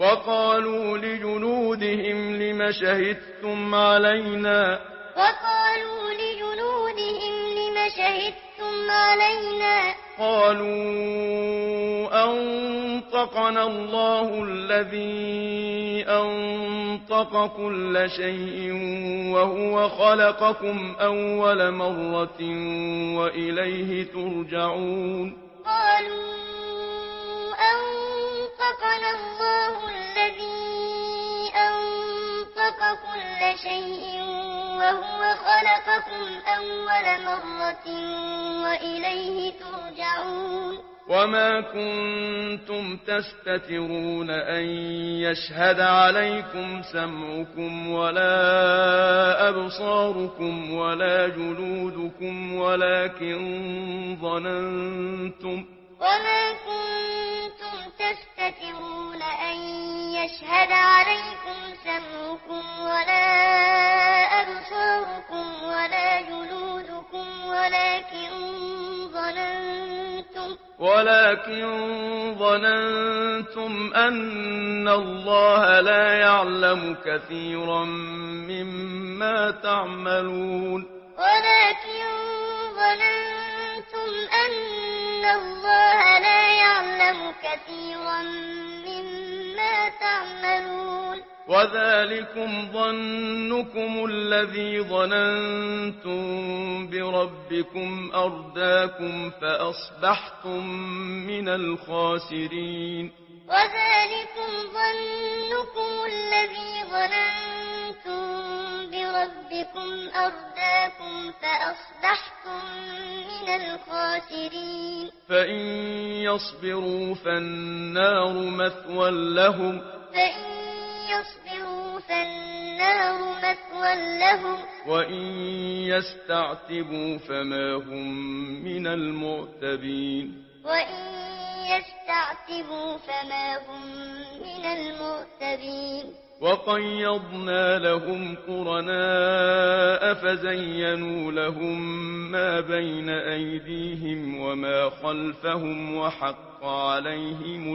وقالوا لجلودهم لم شهدتم علينا قالوا أنطقنا الله الذي أنطق كل شيء وهو خلقكم أول مرة وإليه ترجعون قالوا أنطقنا الله الذي أنطق كل شيء وهو خلقكم أول مرة وإليه ترجعون وما كنتم تستترون أن يشهد عليكم سمعكم ولا أبصاركم ولا جلودكم ولكن ظننتم وما كنتم تستترون أن يشهد عليكم سمعكم ولا أبصاركم ولا جلودكم ولكن ظننتم أن الله لا يعلم كثيرا مما تعملون ولكن ظننتم أن الله لا يعلم كثيرا مما تعملون وذلكم ظنكم الذي ظننتم بربكم أرداكم فأصبحتم من الخاسرين وذلكم ظنكم الذي ظننتم بربكم أرداكم فأصبحتم من الخاسرين فإن يصبروا فالنار مثوى لهم وإن يستعتبوا فما هم من المعتبين وقيضنا لهم قرناء فزينوا لهم ما بين أيديهم وما خلفهم وحق عليهم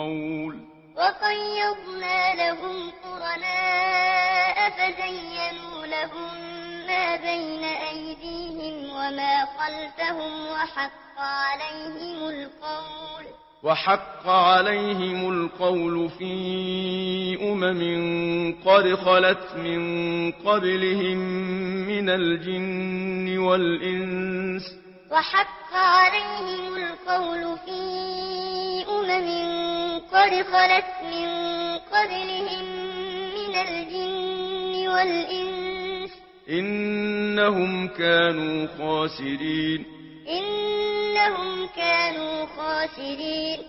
القول في قد خلت من قبلهم من الجن والإنس وحق عليهم القول في قد خلت من قبلهم من الجن والإنس إنهم كانوا خاسرين